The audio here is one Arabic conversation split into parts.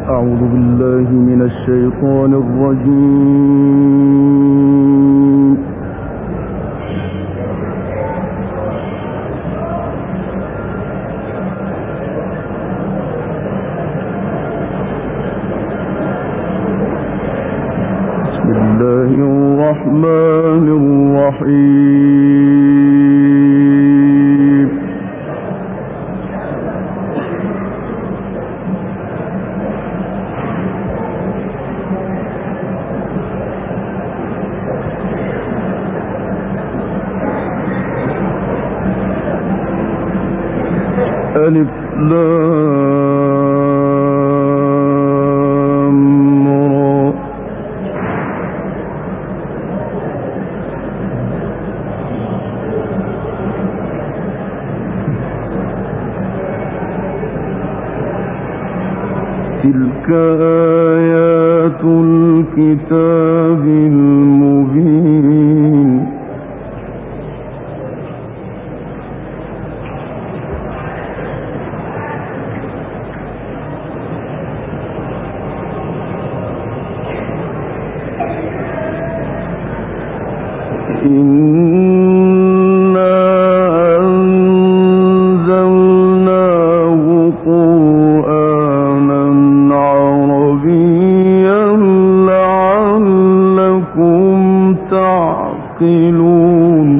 أعوذ بالله من الشيطان الرجيم. بسم الله الرحمن الرحيم. ألف لام را. تلك آيات الكتاب المبين. إنا أنزلناه قرآنا عربيا لعلكم تعقلون.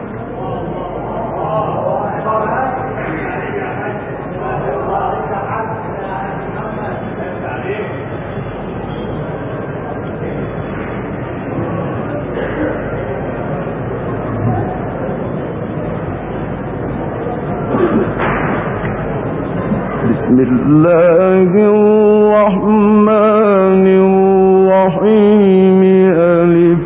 بسم الله الرحمن الرحيم. ألف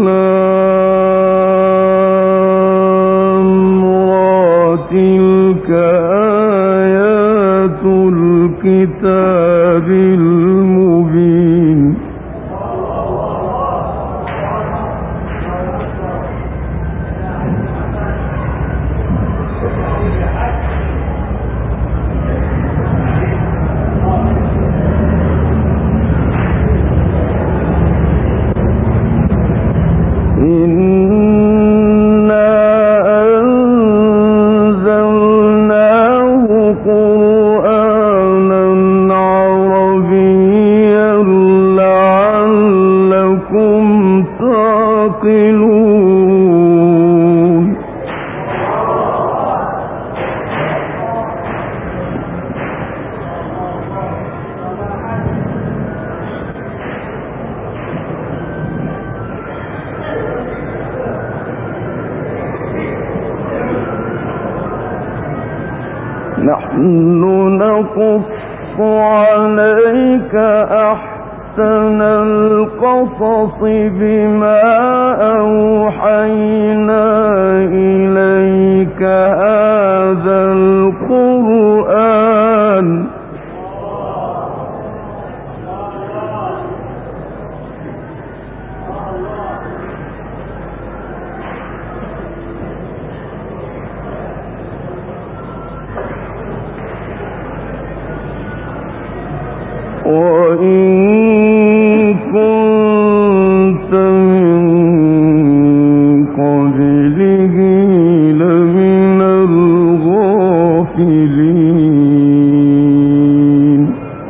لام را. تلك آيات الكتاب المبين. إنا أنزلناه قرآنا عربيا لعلكم تعقلون. نحن نقص عليك أحسن القصص بما أوحينا إليك هذا القرآن وإن كنت من قبله لمن الغافلين.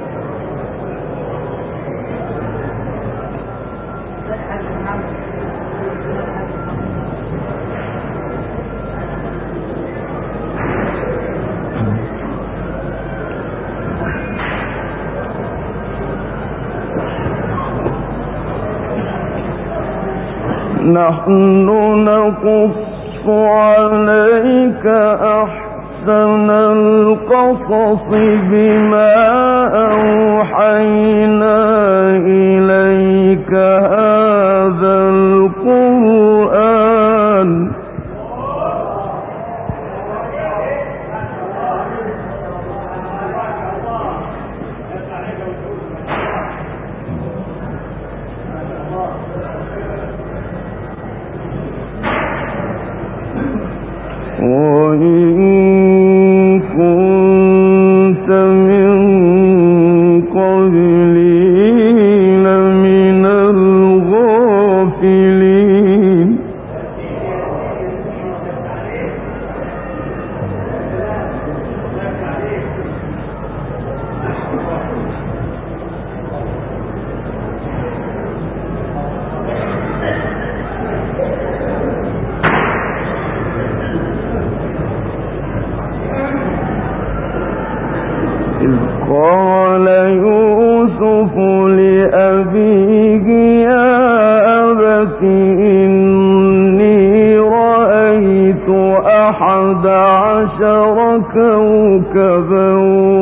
نحن نقص عليك أحسن القصص بما أوحينا إليك هذا القرآن وإن كنت من قبله قال يوسف لأبيه يا أبت إني رأيت 11 كوكبا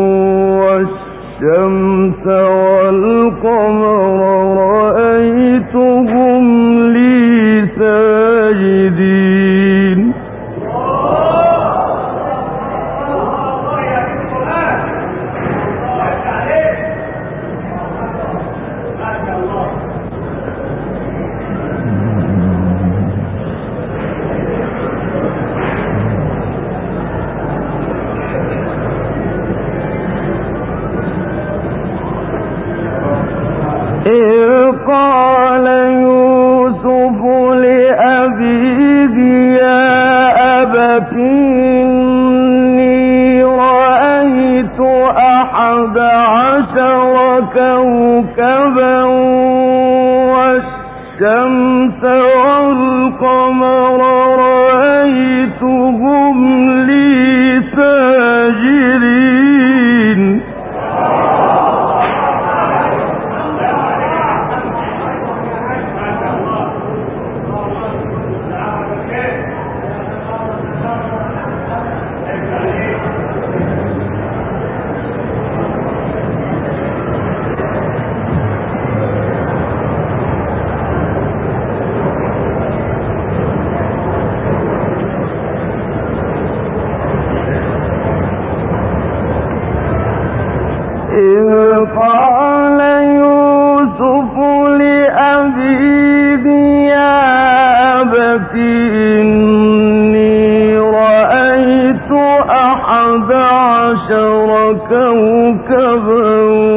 والشمس والقمر رأيتهم لي ساجدين. قال يوسف لأبيه يا أبت إني رأيت 11 كوكبا والشمس والقمر رأيتهم لي ساجدين. قال يوسف لأبيه يا أبت إني رأيت 11 كوكبا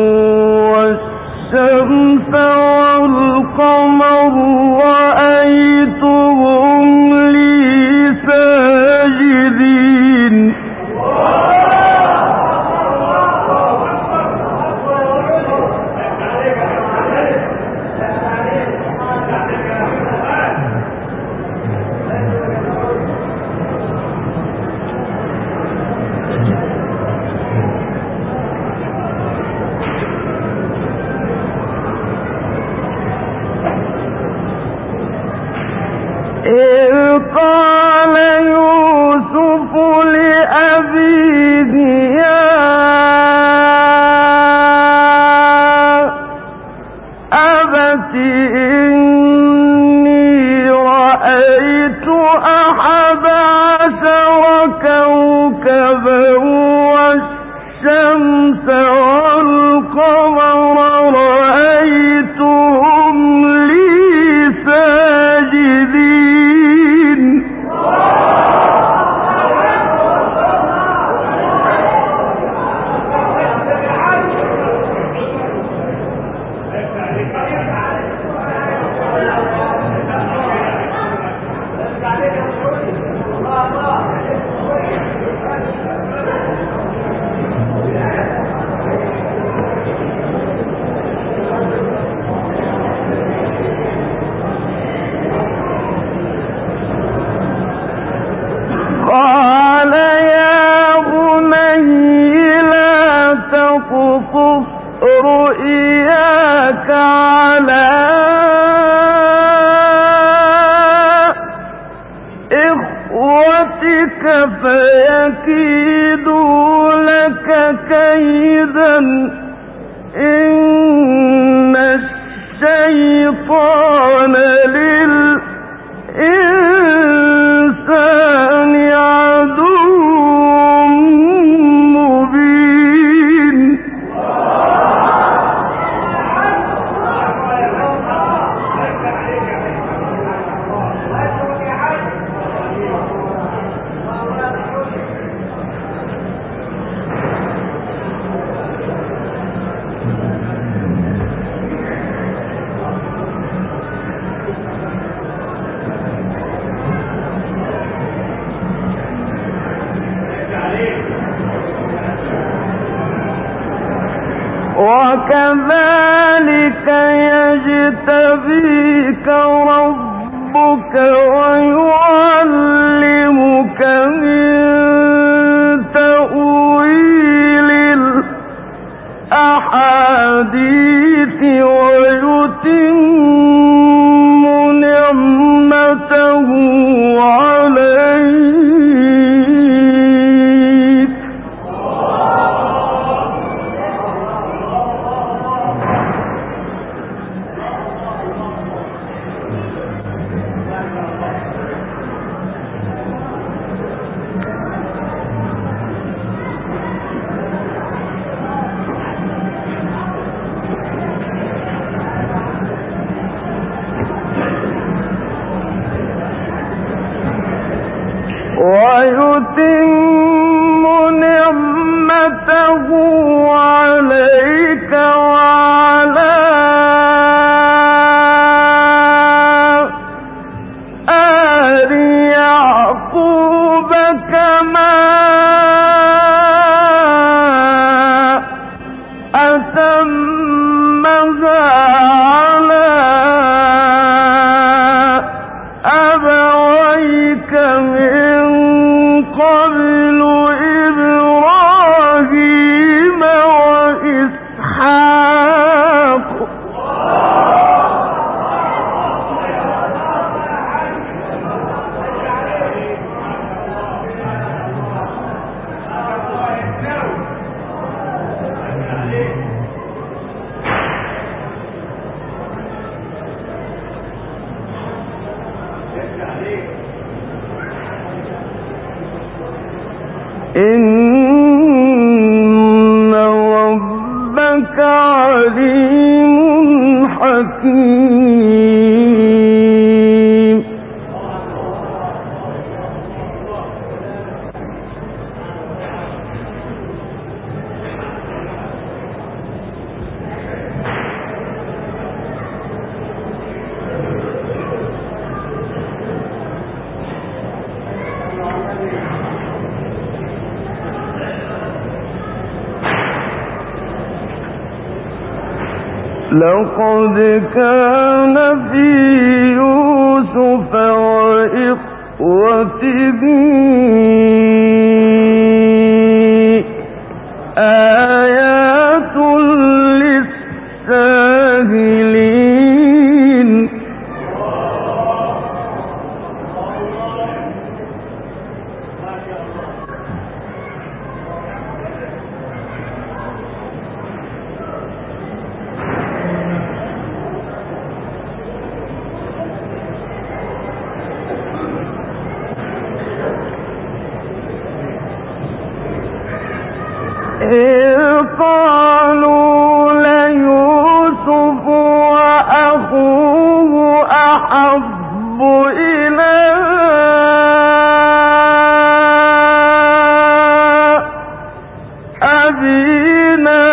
والشمس والقمر رأيتهم لي ساجدين. قال يوسف لأبيه يا أبت إني رأيت 11 كوكبا والشمس والقمر رأيتهم لي ساجدين. قال يا بني لا تقصص رؤياك على إخوتك فيكيدوا لك كيدا إن الشيطان للإنسان عدو مبين. وكذلك يجتبيك ربك ويعلمك من تأويل الأحاديث ويتم نعمته عليك. ويتم نعمته عليك وعلى آل يعقوب كما أتمها على أبويك من قبل إبراهيم وإسحاق. إن ربك عليم حكيم. لقد كان في يوسف وإخوته آيات للسائلين. قالوا ليوسف وأخوه أحب إلى أبينا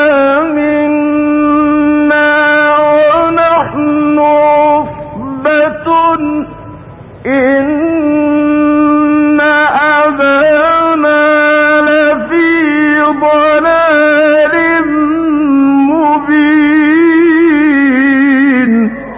منا ونحن عصبة إن أبانا لفي ضلال مبين.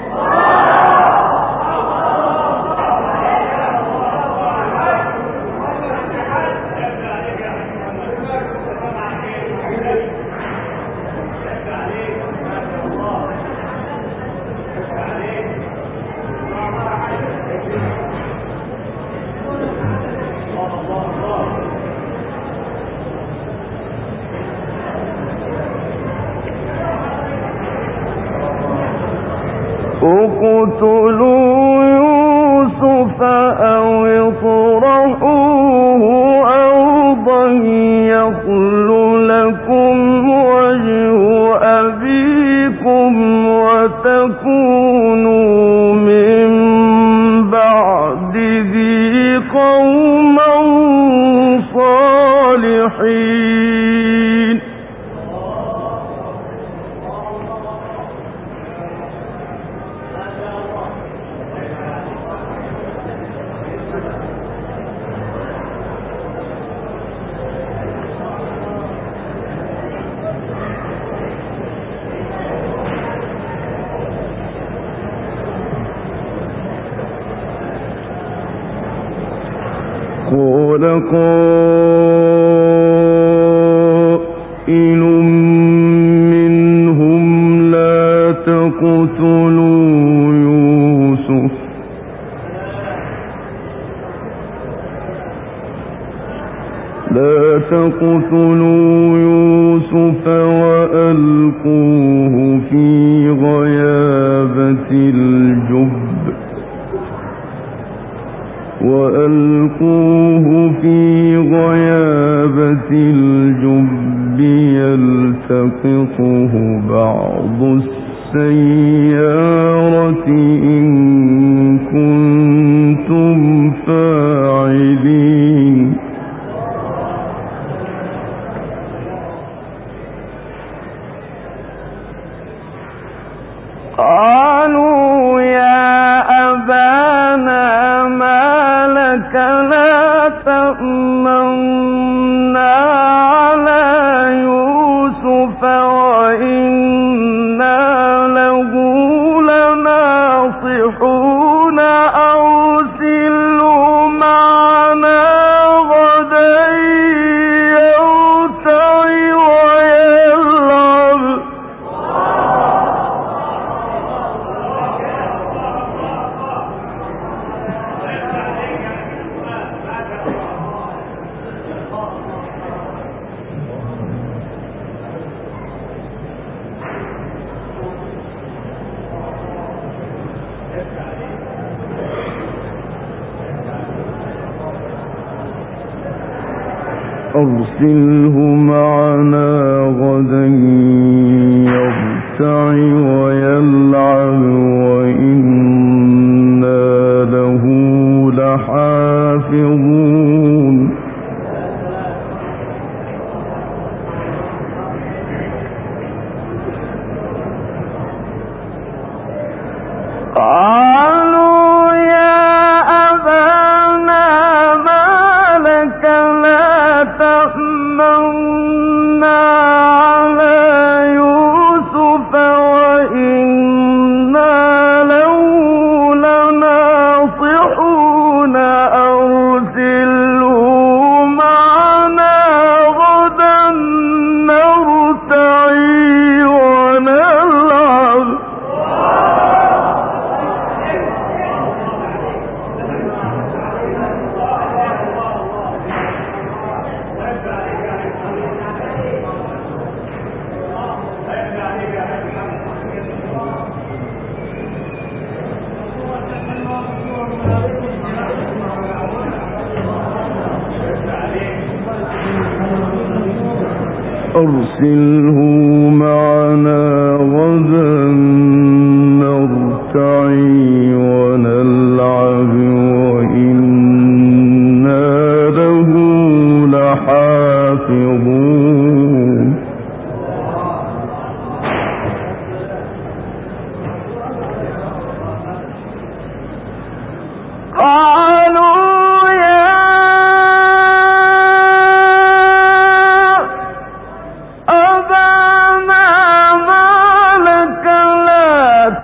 اقتلوا يوسف أو اطرحوه أرضا يخل لكم وجه أبيكم وتكونوا من بعده قوما صالحين. قائل منهم لا تقتلوا يوسف وألقوه في غيابة الجب يلتقطه بعض السيارة إن كنتم فاعلين قالوا يا أبانا ما لك لا تأمنا على يوسف وإنا له لناصحون أرسله معنا غدا يرتع ويلعب أرسله معنا غدا يرتع ويلعب وإنا له لحافظون قالوا يا أبانا ما لك لا تأمنا على يوسف وإنا له لناصحون أرسله معنا غدا نرتع ونلعب أرسله معنا غدا نرتع ونلعب وإنا له لحافظون قالوا يا أبانا ما لك لا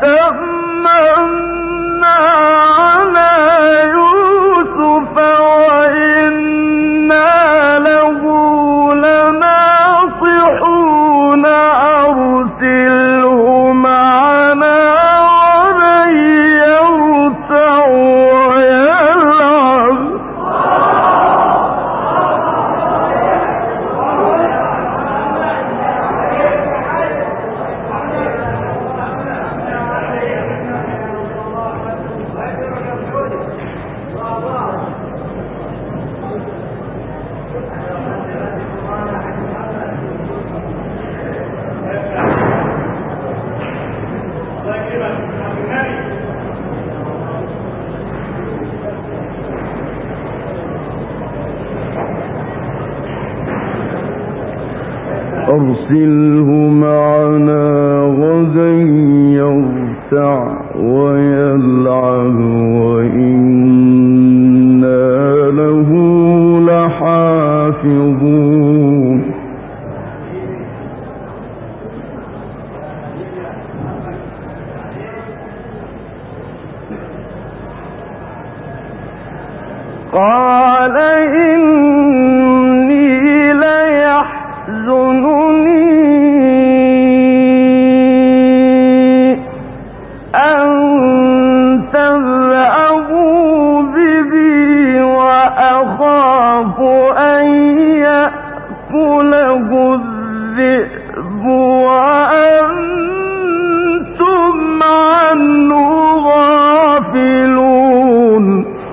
تأمنا على يوسف وإنا له لناصحون أرسله معنا غدا يرتع ويلعب أرسله معنا غدا يرتع ويلعب وإنا له لحافظون قال إن فأكله الذئب وأنتم عنه غافلون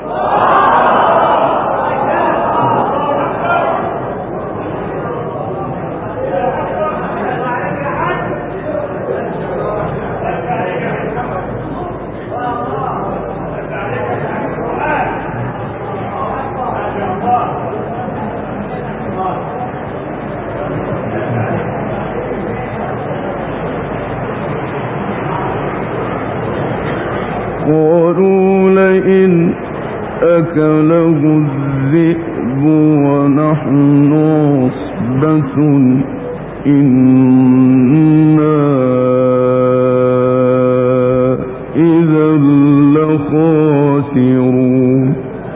قالوا لئن أكله الذئب ونحن عصبة إنا إذا لخاسرون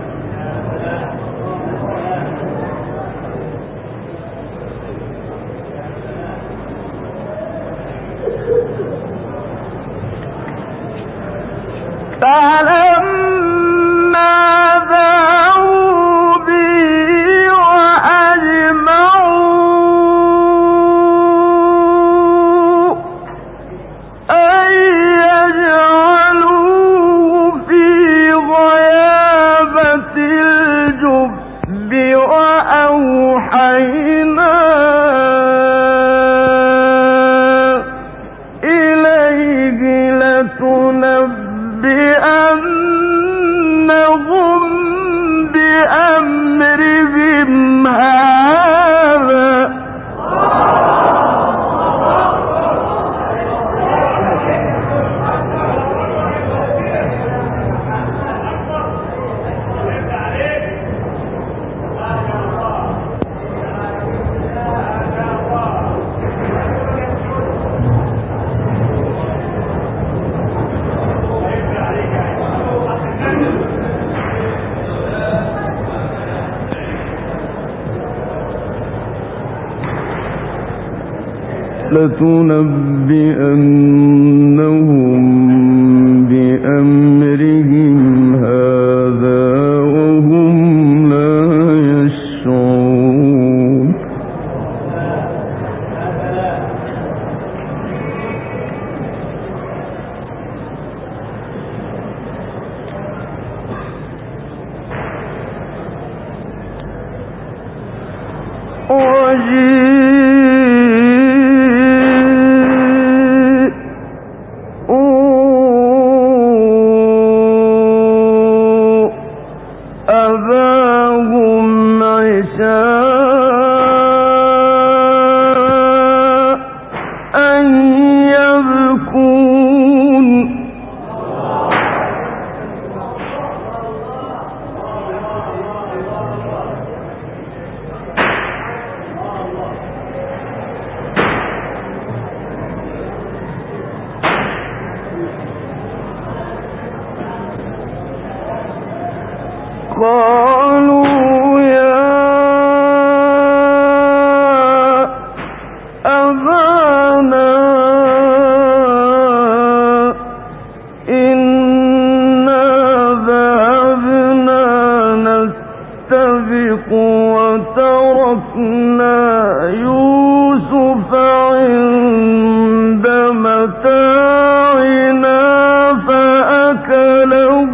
لتنبئنهم بأمرهم هذا وهم لا يشعرون قالوا يا أبانا إنا ذهبنا نستبق وتركنا يوسف عند متاعنا فأكله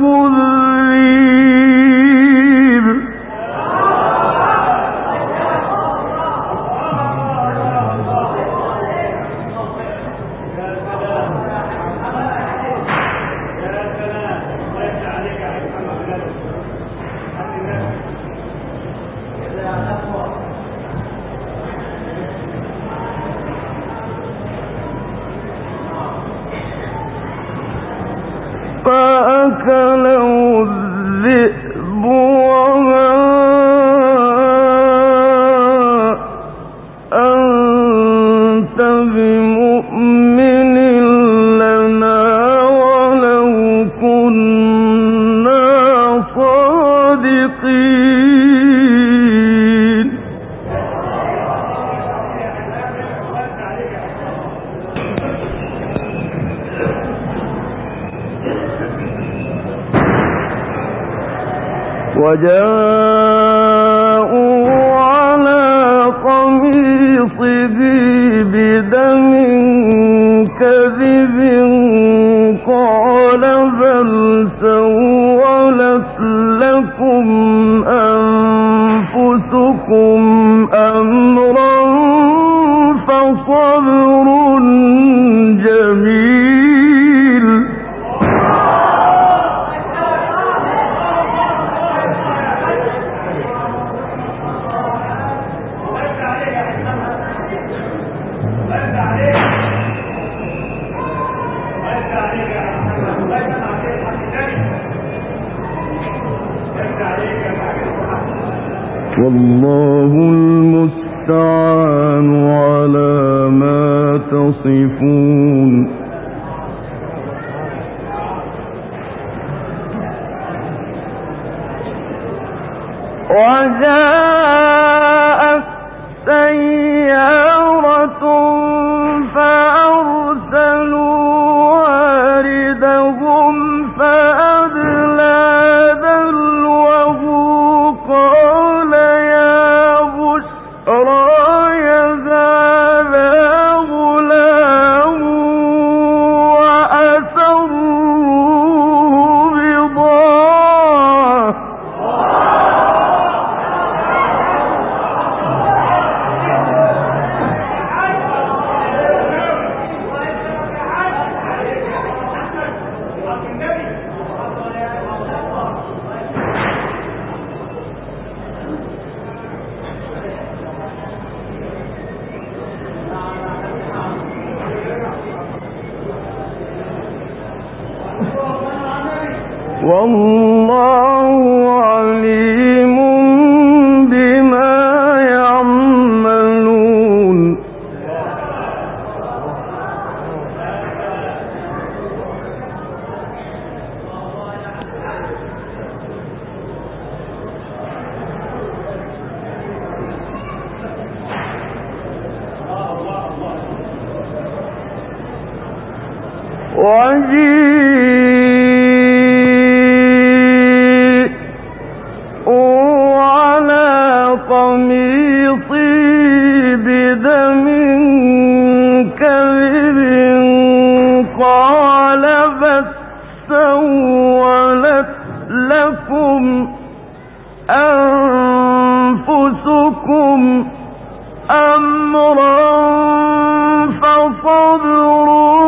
الذئب وما أنت بمؤمن لنا ولو كنا صادقين وجاءوا على قميصه قميصه بدم كذب قال بل سولت لكم أنفسكم أمرا فصبر جميل. والله المستعان على ما تصفون. وجاءت سيارة فأرسلوا واردهم فأدلى دلوه قال يا بشرى هذا غلام وأسروه بضاعة والله عليم بما يعملون. بدم كذب قال بل سولت لكم أنفسكم أمرا فصبر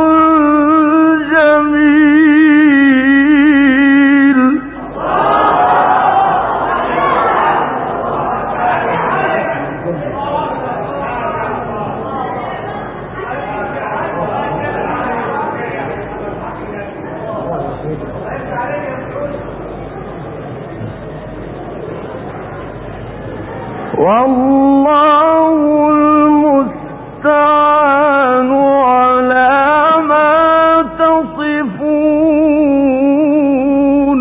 جميل. والله المستعان على ما تصفون.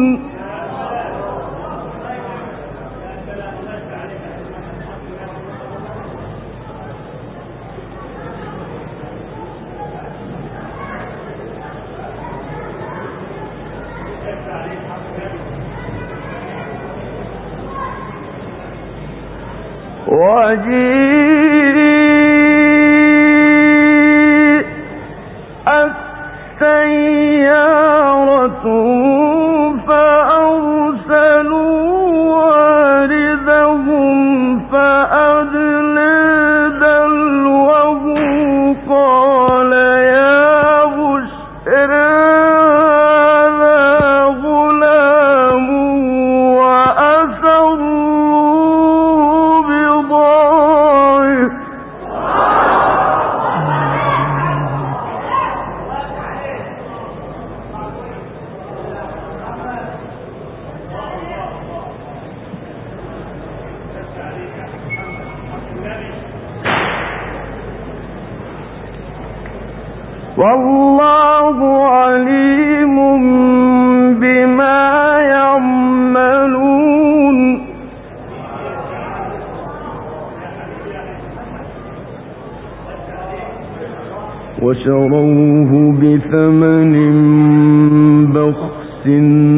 وجيءت سيارة فأرسلوا واردهم فأدلى دلوه قال يا بشرى هذا غلام وأسروه بضاعة والله عليم بما يعملون. وشروه بثمن بخس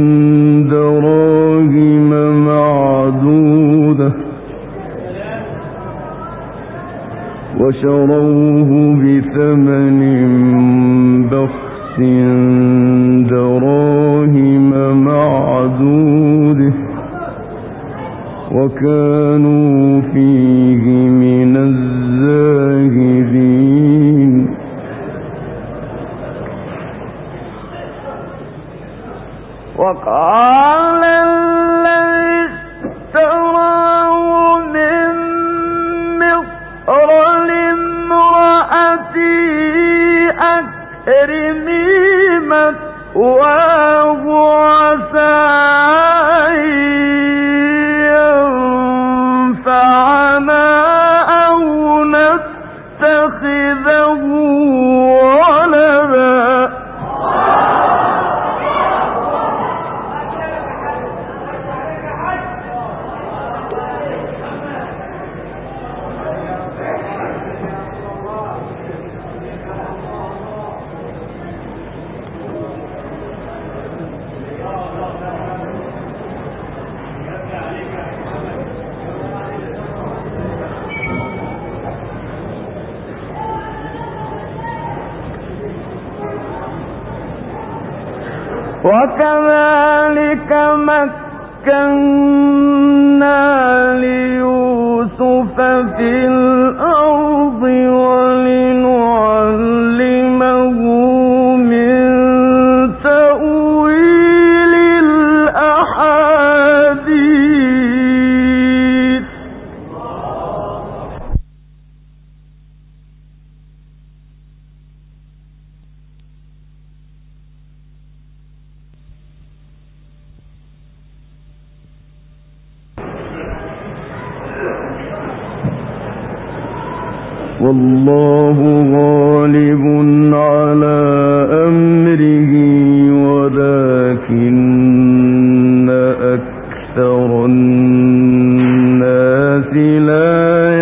دراهم معدودة وشروه بثمن بخس دراهم معدودة وكانوا فيه من الزاهدين وقال الذي اشتراه من مصر لامرأته أكرمي مثواه عسى أن ينفعنا أو نتخذه ولدا وكذلك مكنا ليوسف في الأرض ولنعلمه من تأويل الأحاديث والله غالب على أمره ولكن أكثر الناس لا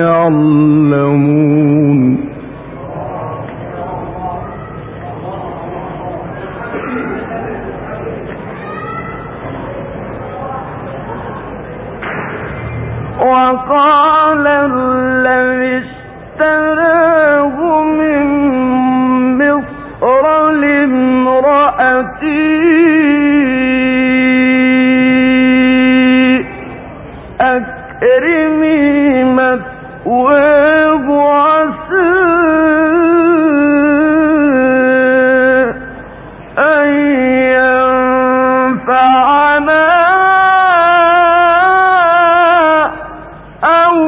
يعلمون وقال الذي اشتراه من مصر لامرأته أكرمي مثواه عسى أن ينفعنا أو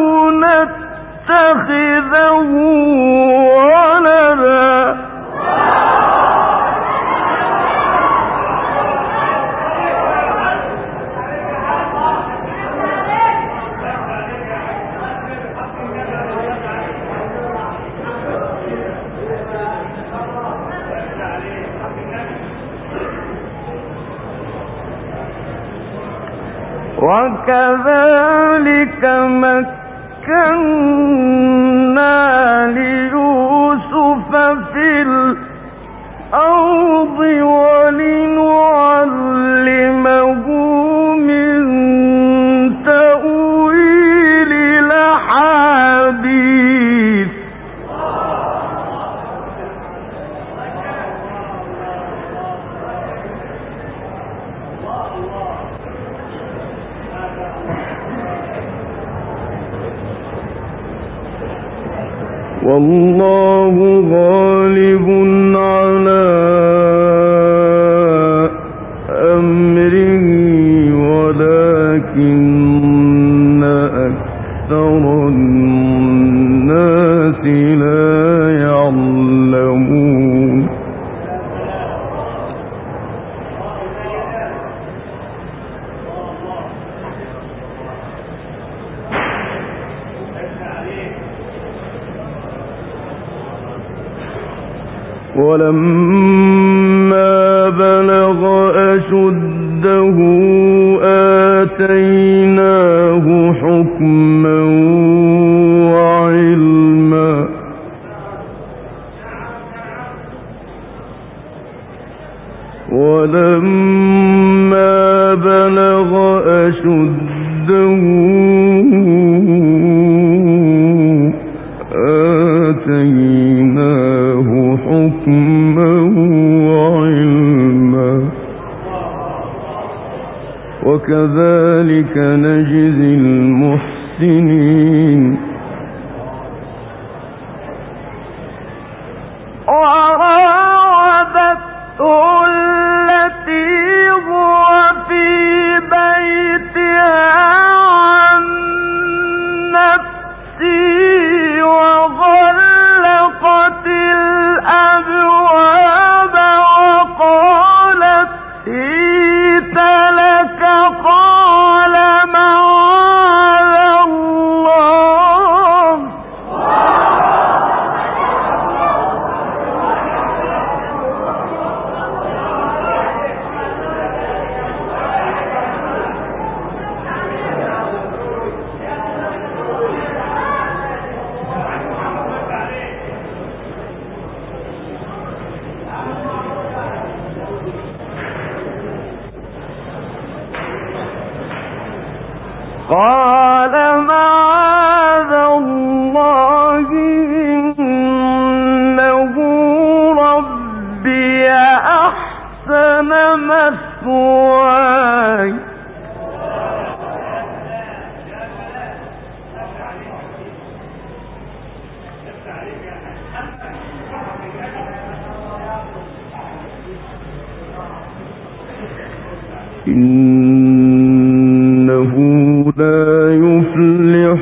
نتخذه ولدا وكذلك مكنا ليوسف في الأرض ولنعلمه من تأويل الأحاديث والله غالب على أمره ولكن أكثر الناس لا يعلمون ولما بلغ أشده آتيناه حكما وعلما ولما بلغ أشده آتيناه حكما وعلما وكذلك نجزي المحسنين قال معاذ الله إنه ربي أحسن مثواي إنه لا يفلح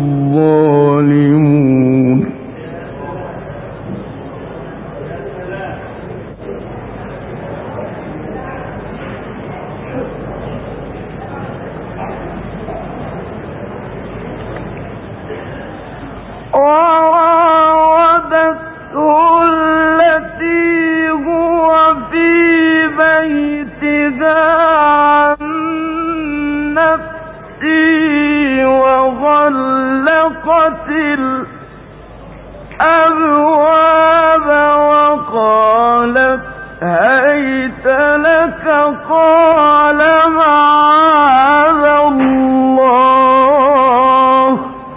الظالمون وراودته التي هو في بيتها عن نفسه وغلقت الأبواب وقالت هيت لك قال معاذ الله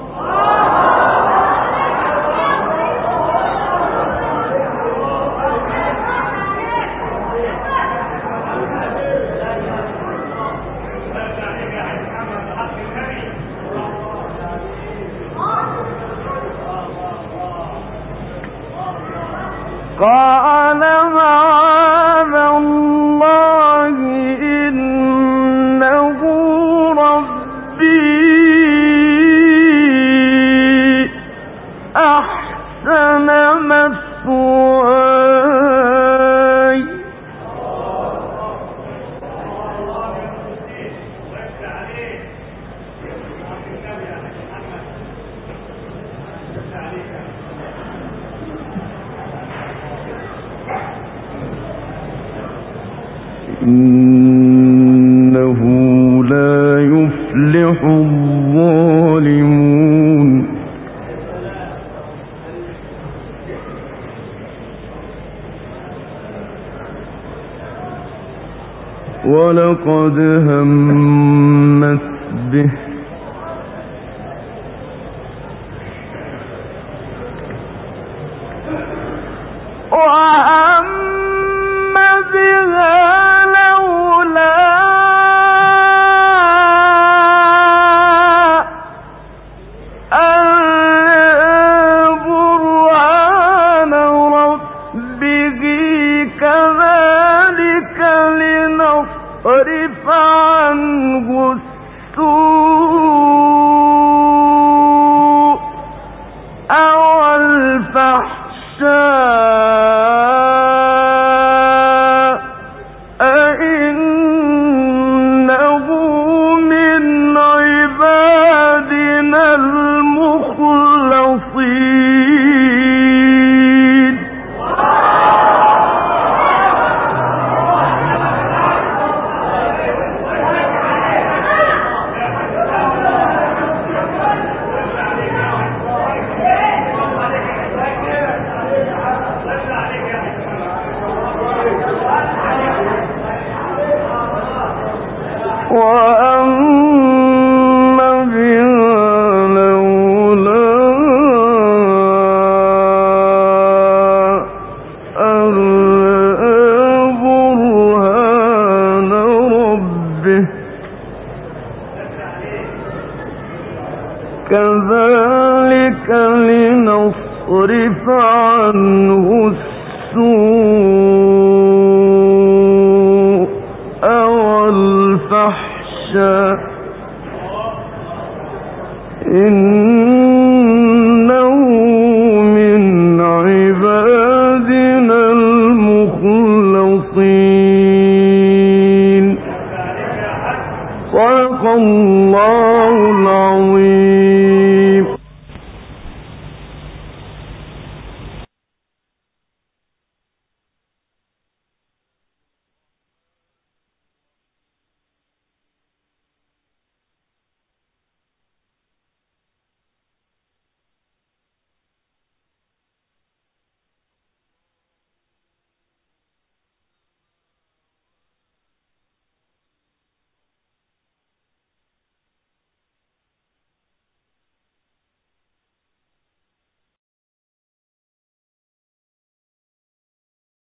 قال معاذ الله إنه ربي أحسن مثواي إنه لا يفلح الظالمون ولقد همت به صرف عنه السوء والفحشاء إنه من عبادنا المخلصين وأما بها لولا فاصرف عنه السوء